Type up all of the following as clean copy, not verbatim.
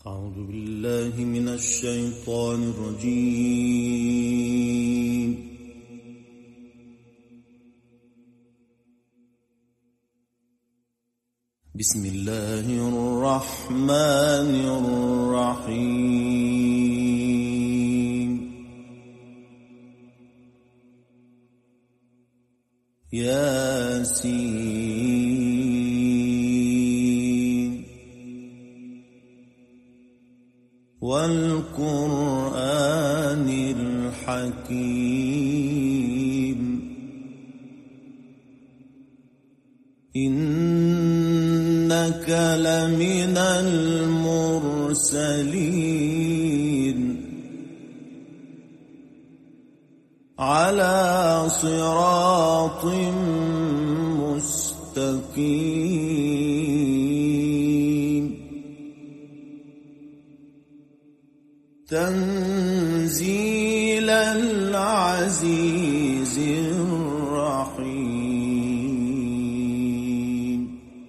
أعوذ بالله من الشيطان الرجيم. بسم الله الرحمن الرحيم. ياسين والقرآن الحكيم إنك لمن المرسلين على صراط مستقيم تنزيل العزيز الرحيم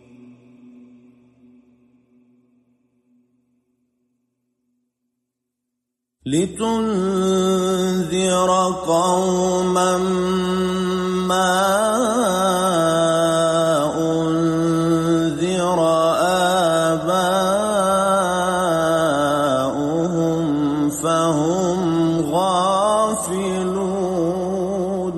لتنذر قوما ما أنذر آباؤهم فهم غافلون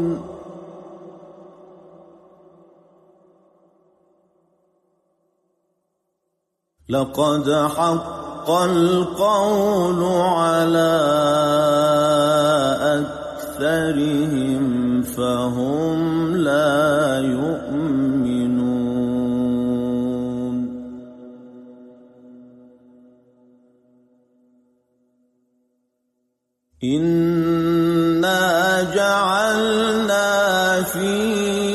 لقد حق القول على أكثرهم فهم لا يؤمنون إنا جعلنا في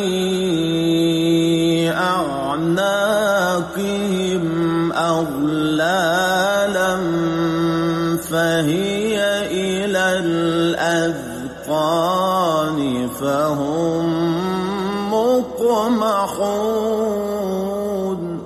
أعناقهم أغلالا فهي إلى الأذقان فهم مقمحون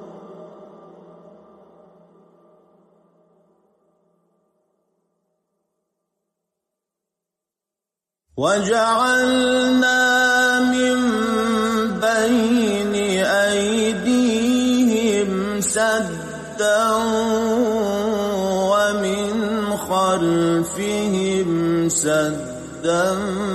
وجعلنا من بين أيديهم سدا ومن خلفهم سدا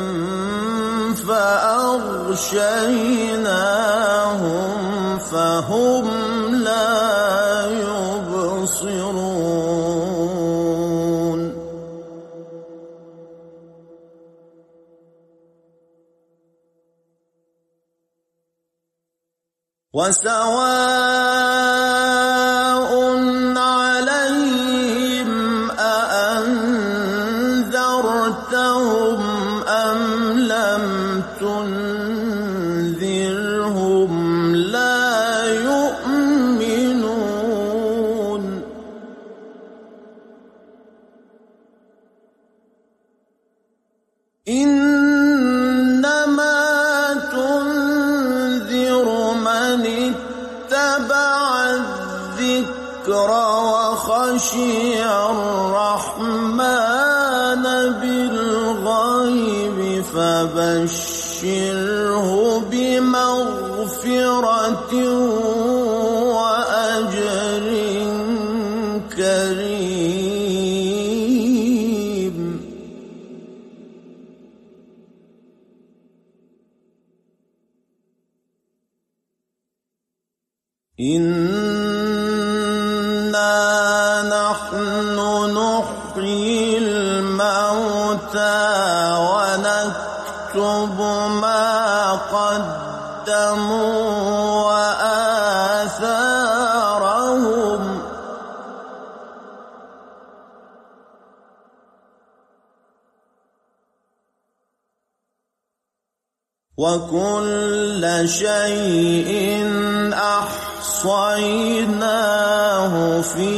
فأغشيناهم فهم لا يبصرون وسواء عليهم أأنذرتهم أم لم تنذرهم لا يؤمنون إنما تنذر من اتبع الذكر وخشي الرحمن بالغيب فبشره بمغفرة وأجر كريم إنا نحن نحيي الموتى ونكتب ما قدموا وآثارهم وكل شيء أحصيناه في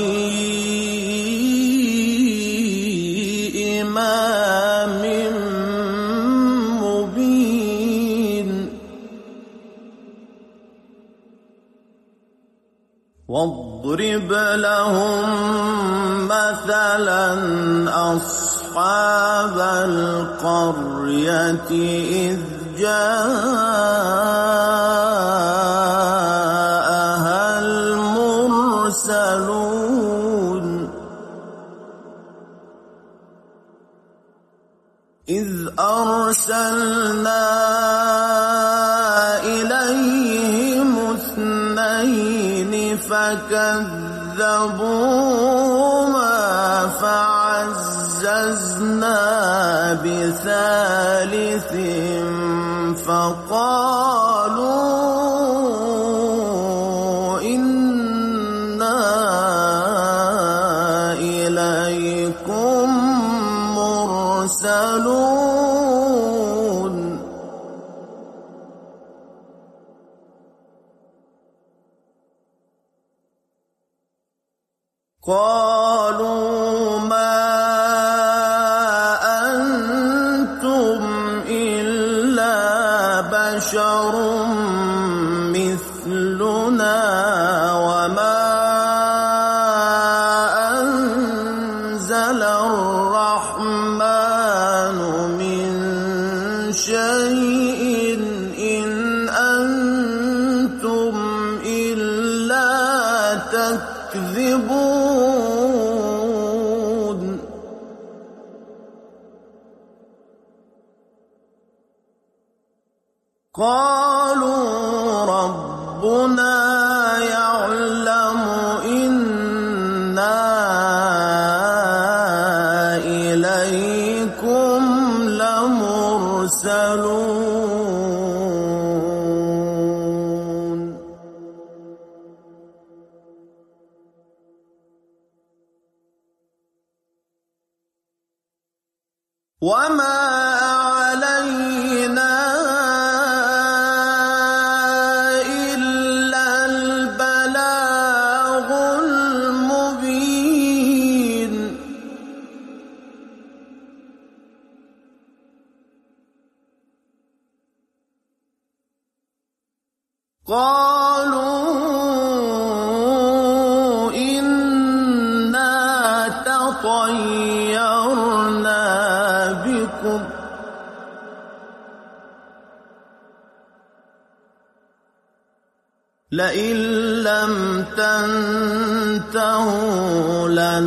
إمام مبين واضرب واضرب لهم مثلا أصحاب القرية إذ جاءها المرسلون إذ أرسلنا إليهم اثنين فكذبوهما فعززنا بثالث فقالوا إنا إليكم مرسلون قالوا ما أنتم إلا بشر مثلنا وما أنزل الرحمن من شيء إن أنتم إلا تكذبون قالوا ربنا يعلم إنا إليكم لمرسلون وما علينا إلا البلاغ المبين قالوا إنا تطيرنا بكم لئن لم تنتهوا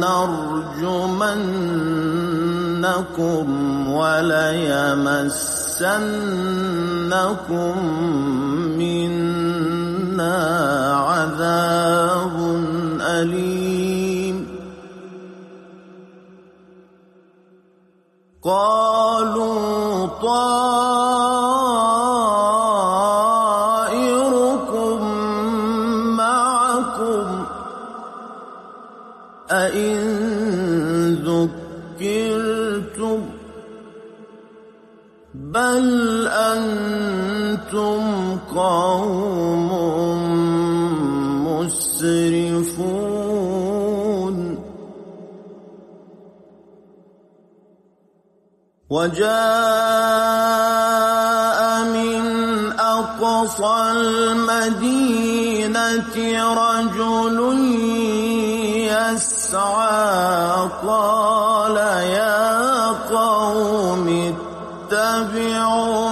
لنرجمنكم وليمسنكم منا عذاب أليم قالوا طائركم معكم أئن ذكرتم بل أنتم قوم مسرفون وجاء من أقصى المدينة رجل يسعى قال يا قوم اتبعوا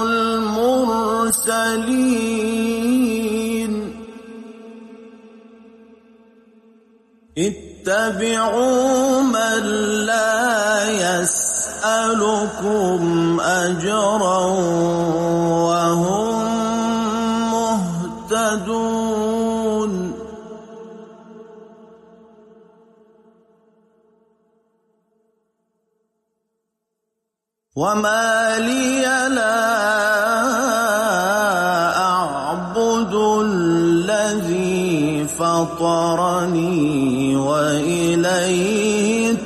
المرسلين اتبعوا من لا يسألكم أجرا وهم مهتدون وما لي لا أعبد الذي فطرني وإليه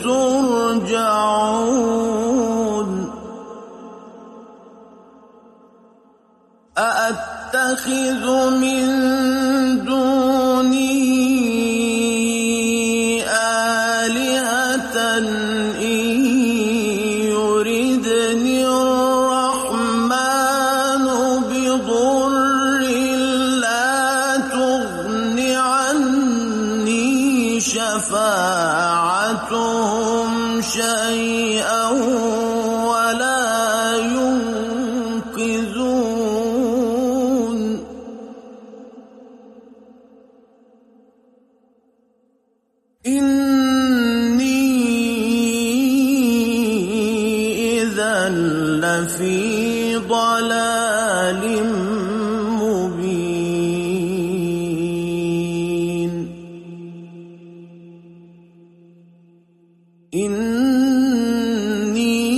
ترجعون أأتخذ من دونه آلهة إن يردني الرحمن بضر لا تغن عني شفاعتهم شيئا ولا ينقذون إني إذا لفي ضلال مبين إني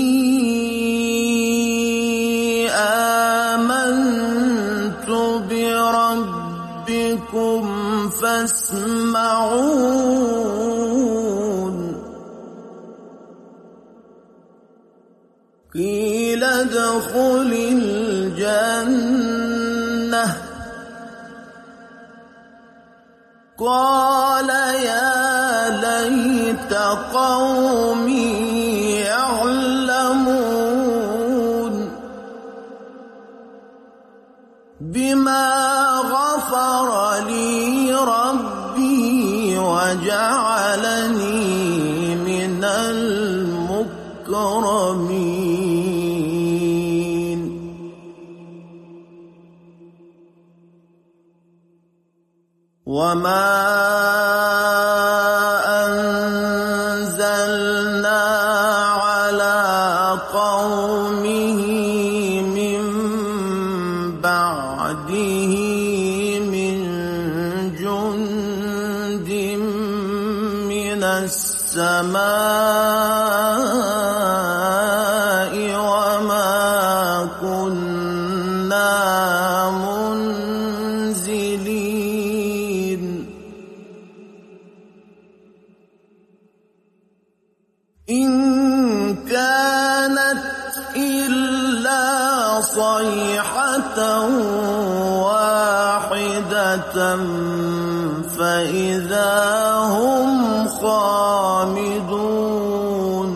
آمنت بربكم فاسمعون قيل ادخل الجنة قال يا ليت قومي يعلمون بما غفر لي ربي وجعلني من المكرمين وما أنزلنا على قومه من بعده من جند من السماء وما كنا منزلين إن كانت إلا صيحة واحدة فإذا هم خامدون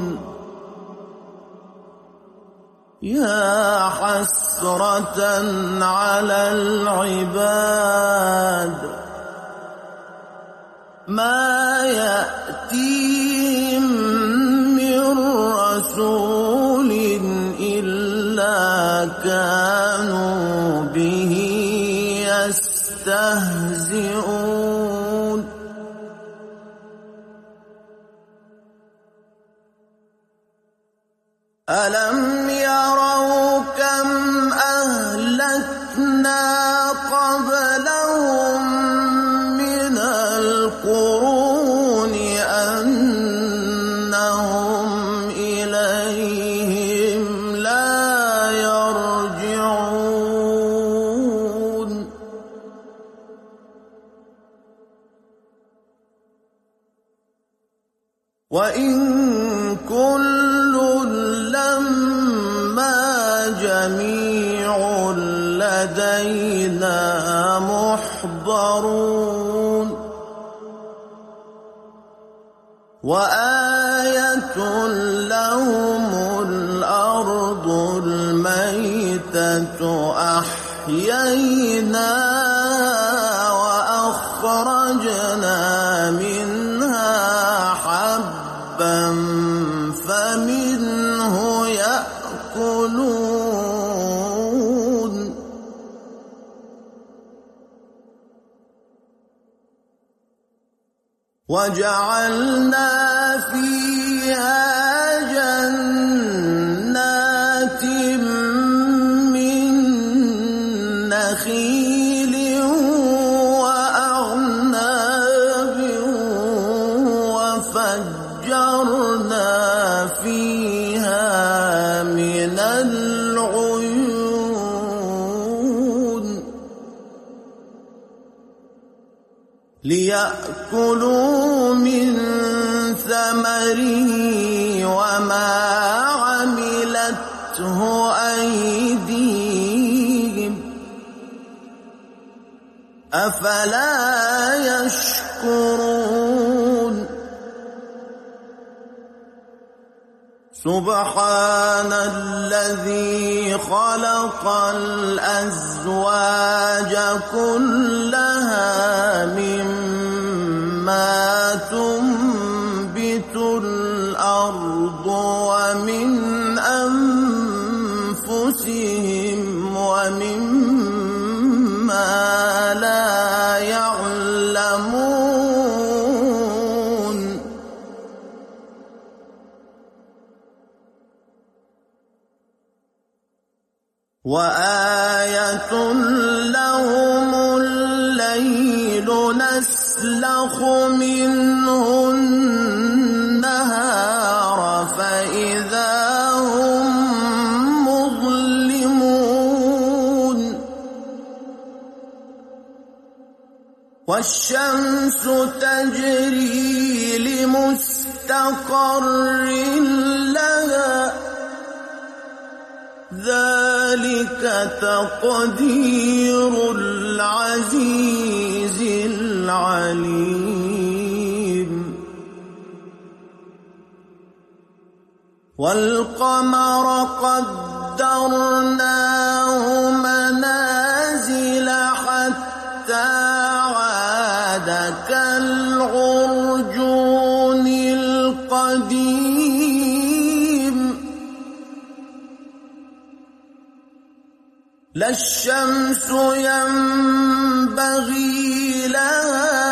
يا حسرة على العباد ما يأتيهم من رسول إلا كانوا به يستهزئون ألم يروا كم أهلكنا قبلهم من القرون أنهم إليهم لا يرجعون وإن كل لما جميع لدينا محضرون وآية لهم الأرض الميتة أحييناها وأخرجنا منها حبا فمنه يأكلون وجعلنا فيها جنات من نخيل وأعناب وفجرنا فيها من العيون ليأكلوا من ثمره وما عملته أيديهم أفلا يشكرون سبحان الذي خلق الأزواج كلها مما تنبت وآية لهم الليل نسلخ منه النهار فإذا هم مظلمون والشمس تجري لمستقر لها ذلك تقدير العزيز العليم والقمر قدرناه منازل حتى عاد كالعرجون القديم لا الشمس ينبغي لها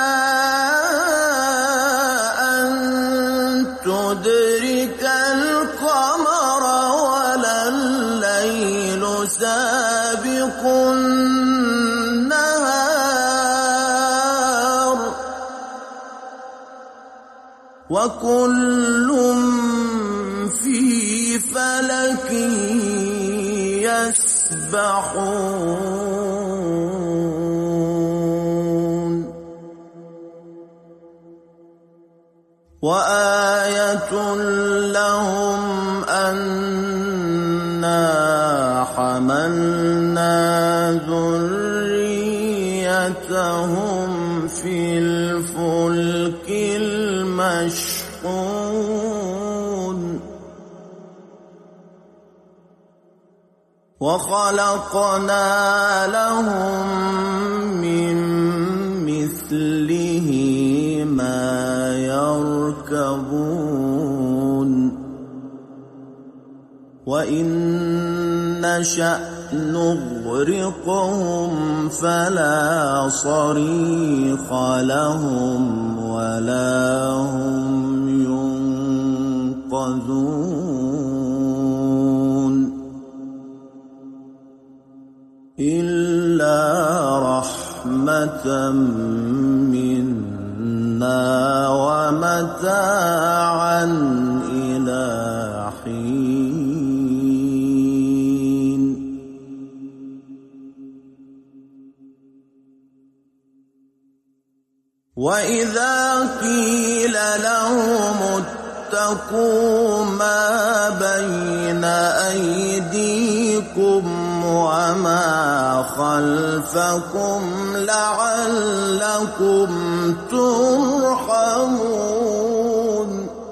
أن تدرك القمر ولا الليل سابق النهار وكل في فلك يسبحون وآية لهم أنا حملنا ذريتهم في الفلك المشحون وخلقنا لهم من مثله ما يركبون وإن نشأ نغرقهم فلا صريخ لهم ولا هم ينقذون إلا رحمة منا ومتاعا إلى حين وإذا قيل لهم اتقوا ما بين أيديكم وما خلفكم لعلكم ترحمون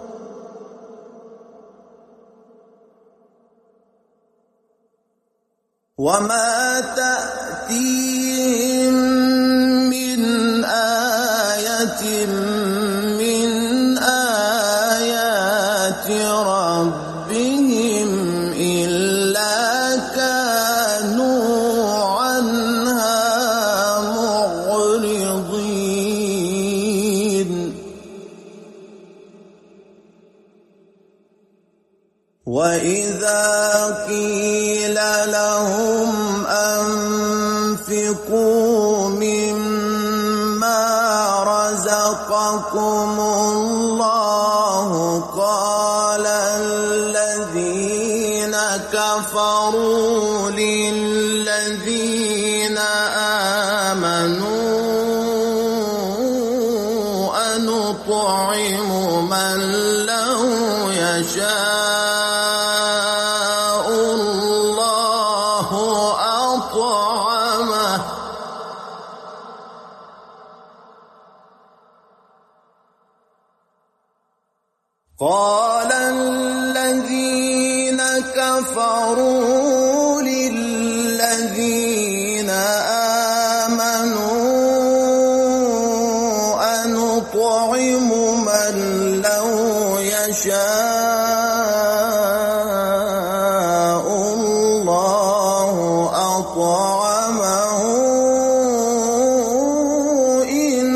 وما تأتيهم من آية من آيات ربهم إلا كانوا عنها معرضين وإذا قيل لهم أنفقوا مما رزقكم الله قال الذين كفروا للذين آمنوا أنطعم من لو يشاء الله أطعمه قال الذين كفروا للذين آمنوا أنطعم من لو يشاء الله أطعمه إن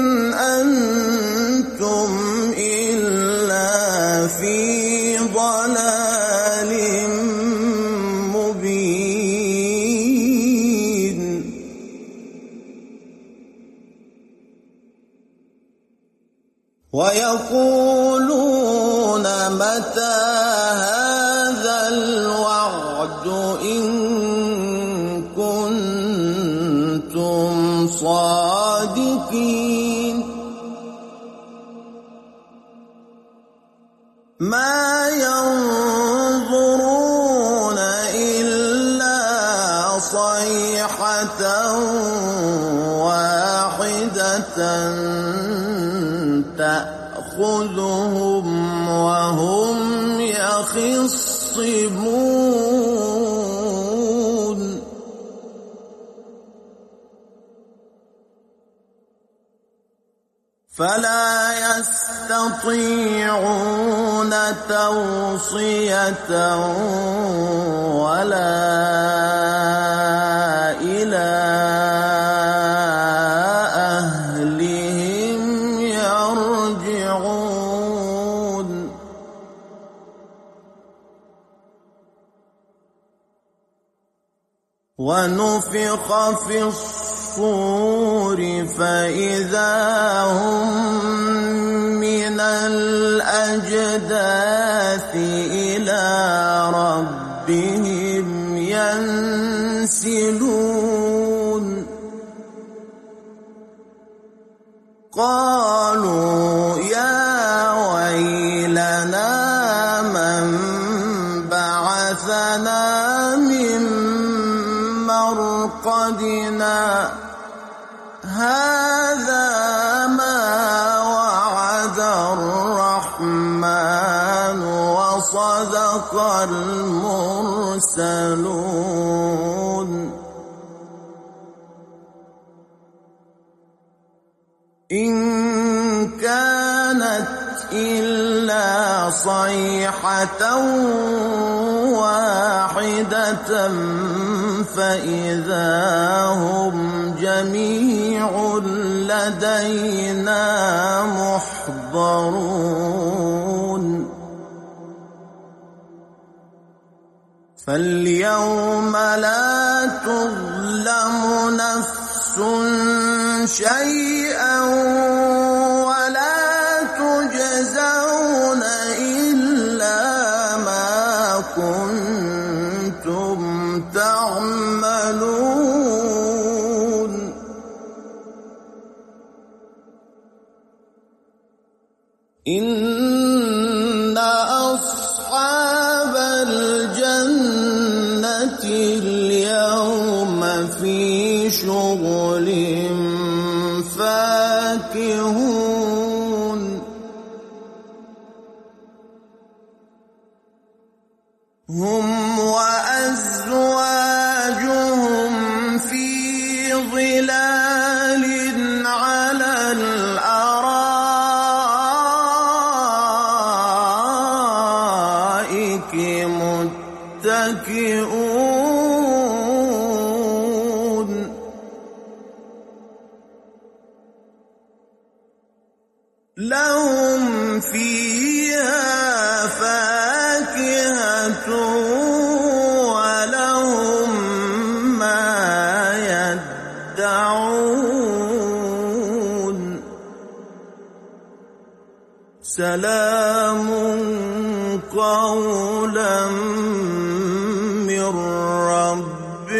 أنتم إلا في ضلال مبين يقولون متى هذا الوعد إن كنتم صادقين ما ينظرون إلا صيحة واحدة تأخذهم وهم يخصمون فلا يستطيعون توصية ولا إلى أهلهم يرجعون ونفخ في الصور فإذا هم من الأجداث إلى ربهم ينسلون قالوا يا ويلنا من بعثنا من مرقدنا هذا ما وعد الرحمن وصدق المرسلون إن كانت إلا صيحة واحدة فإذا هم جميع لدينا محضرون فاليوم لا تظلم نفس شيئا ولا تجزون إلا ما كنتم تعملون إن أصحاب الجنة اليوم في شغل فاكهون هم وأزواجهم في ظلال على الأرائك متكئون لهم فيها فاكهة ولهم ما يدعون سلام قولا من رب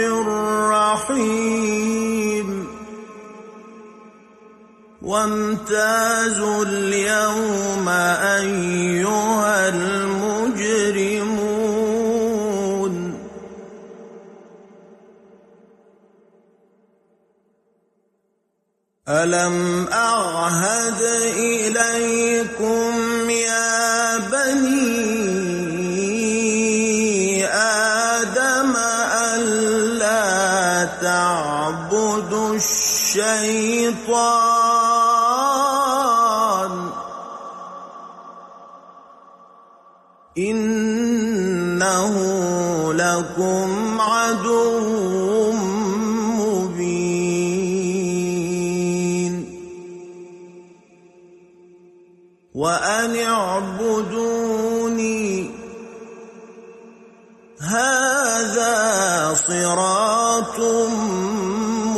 رحيم وامتازوا اليوم أيها المجرمون ألم أعهد إليكم يا بني آدم ألا تعبدوا الشيطان إنه لكم عدو مبين وأن اعبدوني هذا صراط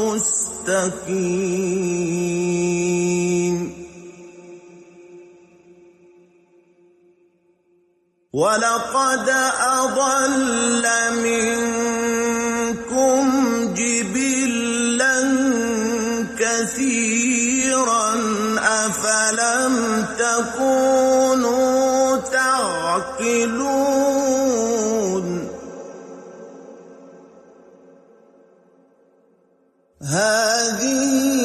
مستقيم وَلَقَدْ أَضَلَّ مِنكُمْ جِبِلًّا كَثِيرًا أَفَلَمْ تَكُونُوا تَعْقِلُونَ هَٰذِهِ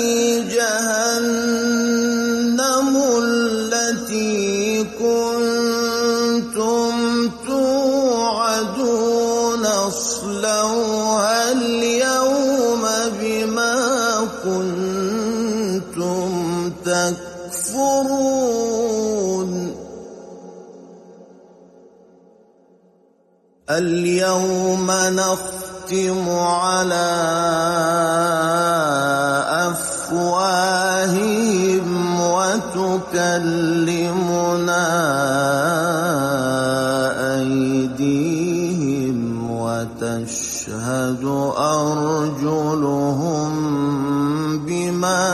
جَهَنَّمُ الَّتِي كُنتُمْ تُوعَدُونَ اصْلَوْهَا الْيَوْمَ بِمَا كُنتُمْ تَكْفُرُونَ الْيَوْمَ نَخْتِمُ عَلَىٰ أَفْوَاهِهِمْ وَتُكَلِّمُنَا أَيْدِيهِمْ وَتَشْهَدُ أَرْجُلُهُم بِمَا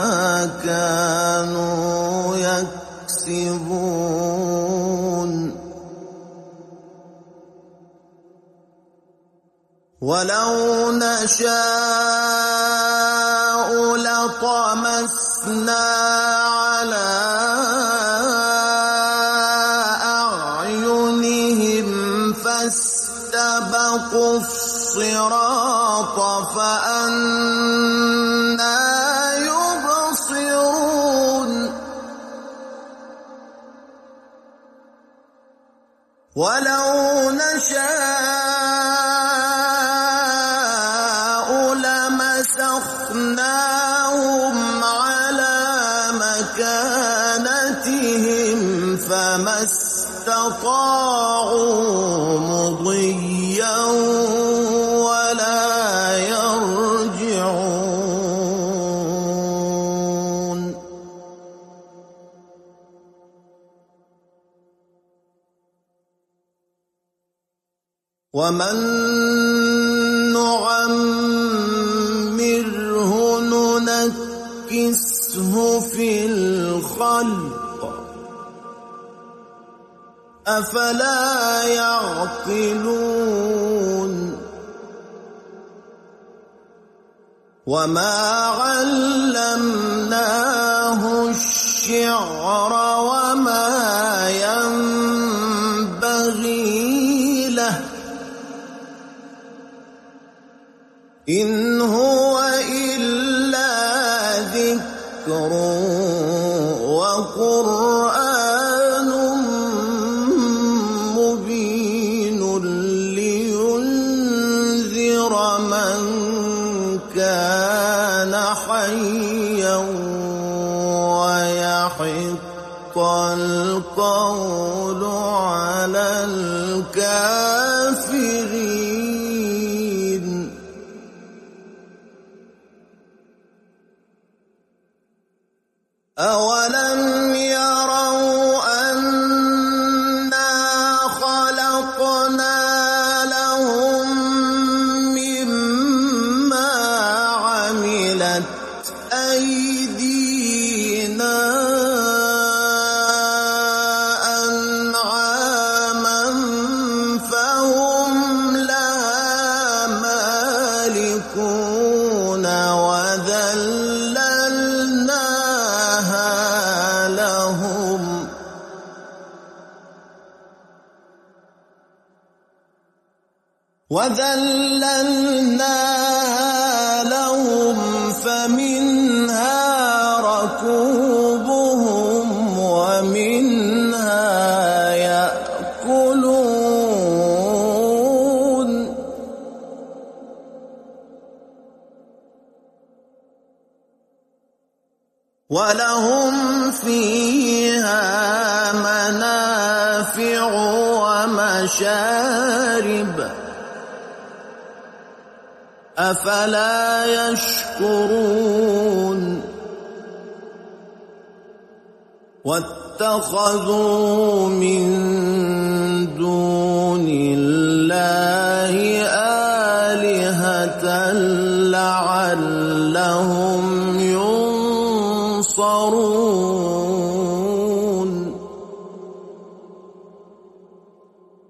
كَانُوا يَكْسِبُونَ وَلَوْ نَشَاءُ لَطَمَسْنَا عَلَىٰ أَعْيُنِهِمْ فَاسْتَبَقُوا الصِّرَاطَ فَأَنَّىٰ يُبْصِرُونَ وَلَوْ نَشَاءُ لَمَسَخْنَاهُمْ عَلَىٰ مَكَانَتِهِمْ فَمَا اسْتَطَاعُوا مُضِيًّا وَلَا يَرْجِعُونَ وَمَن نُّعَمِّرْهُ نُنَكِّسْهُ فِي الْخَلْقِ ۖ أَفَلَا يَعْقِلُونَ وَمَا عَلَّمْنَاهُ الشِّعْرَ وَمَا يَنبَغِي لَهُ إِنْ هُوَ إِلَّا ذِكْرٌ وَقُرْآنٌ مُّبِينٌ لِّيُنذِرَ مَن كَانَ حَيًّا وَيَحِقَّ الْقَوْلُ عَلَى الْكَافِرِينَ أَوَلَمْ يَرَوْا أَنَّا خَلَقْنَا لَهُم مِّمَّا عَمِلَتْ أَيْدِينَا أَنْعَامًا فَهُمْ لَهَا مَالِكُونَ وَذَلَّلْنَاهَا لَهُمْ فَمِنْهَا رَكُوبُهُمْ وَمِنْهَا يَأْكُلُونَ وَلَهُمْ فِيهَا مَنَافِعُ وَمَشَارِبُ أَفَلَا يَشْكُرُونَ وَاتَّخَذُوا مِن دُونِ اللَّهِ آلِهَةً لَّعَلَّهُمْ يُنصَرُونَ.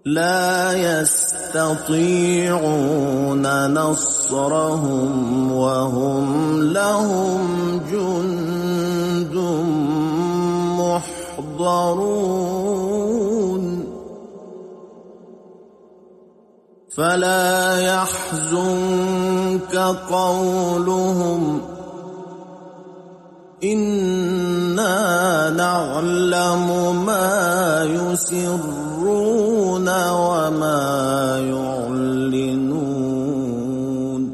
لا يستطيعون نصرهم وهم لهم جند محضرون فلا يحزنك قولهم إنا نعلم ما يسرون وما يعلنون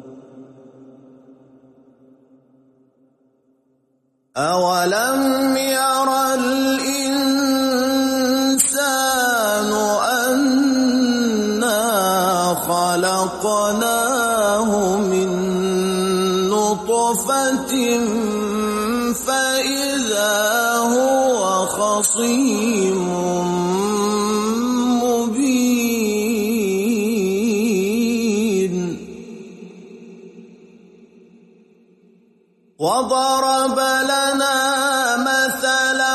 أولم ير الإنسان أنا خلقناه من نطفة فإذا هو خصيم مبين وضرب لنا مثلا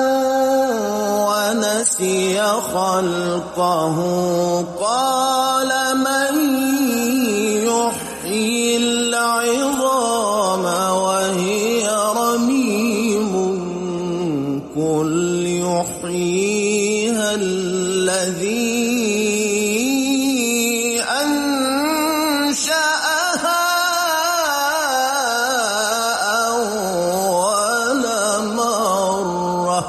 ونسي خلقه قال من يحيي العظام وهي رميم قل يحييها الذي أنشأها أول مرة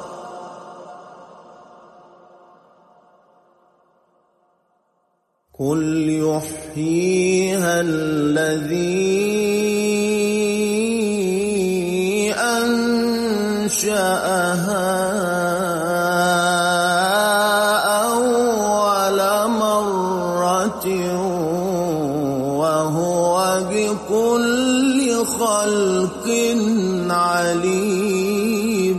قل يحييها الذي أنشأها أول مرة وهو بكل خلق عليم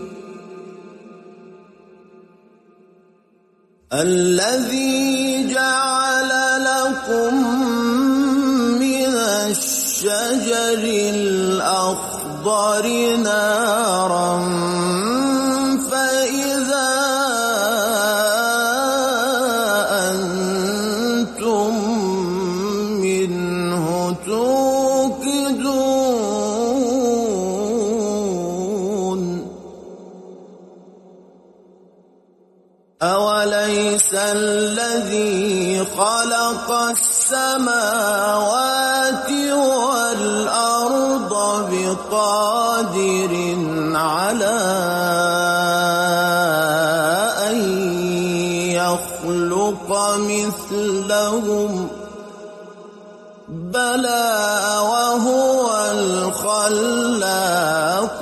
الذي جعل لكم من الشجر الأخضر نارا فإذا أنتم منه توقدون أوليس الذي خلق السماوات والأرض بقادر على أن يخلق مثلهم بلى وهو الخلاق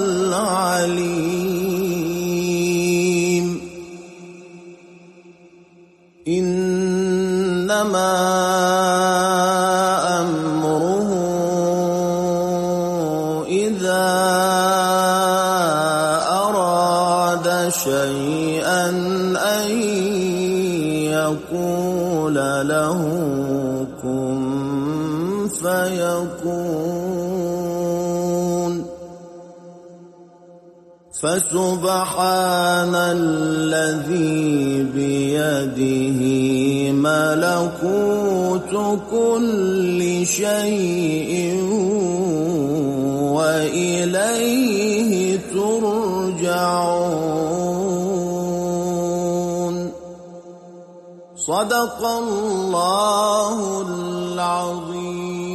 العليم إنما أمره إذا أراد شيئا أن يقول له كن فيكون فسبحان الذي بيده ملكوت كل شيء وإليه ترجعون صدق الله العظيم.